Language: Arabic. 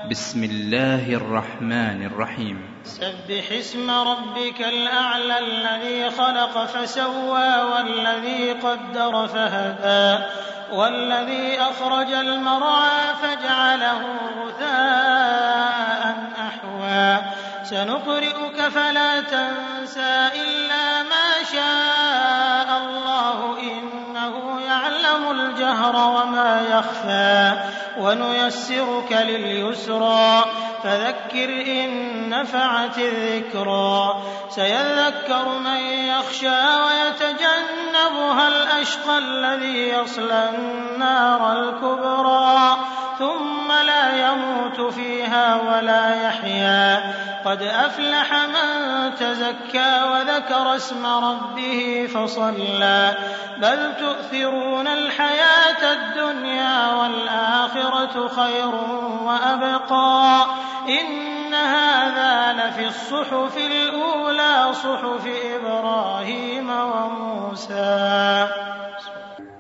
بسم الله الرحمن الرحيم. سبح اسم ربك الأعلى الذي خلق فسوى والذي قدر فهدى والذي أخرج المرعى فجعله غثاء أحوى سنقرئك فلا تنسى إلا ما شاء الله إنه يعلم الجهر وما يخفى ونيسرك لليسرى فذكر إن نفعت الذكرى سيذكر من يخشى ويتجنبها الأشقى الذي يصلى النار الكبرى ثم لا يموت فيها ولا يحيا قد أفلح من تزكى وذكر اسم ربه فصلى بل تؤثرون الحياة الدنيا والآخرة خير وأبقى إن هذا لفي الصحف الأولى صحف إبراهيم وموسى.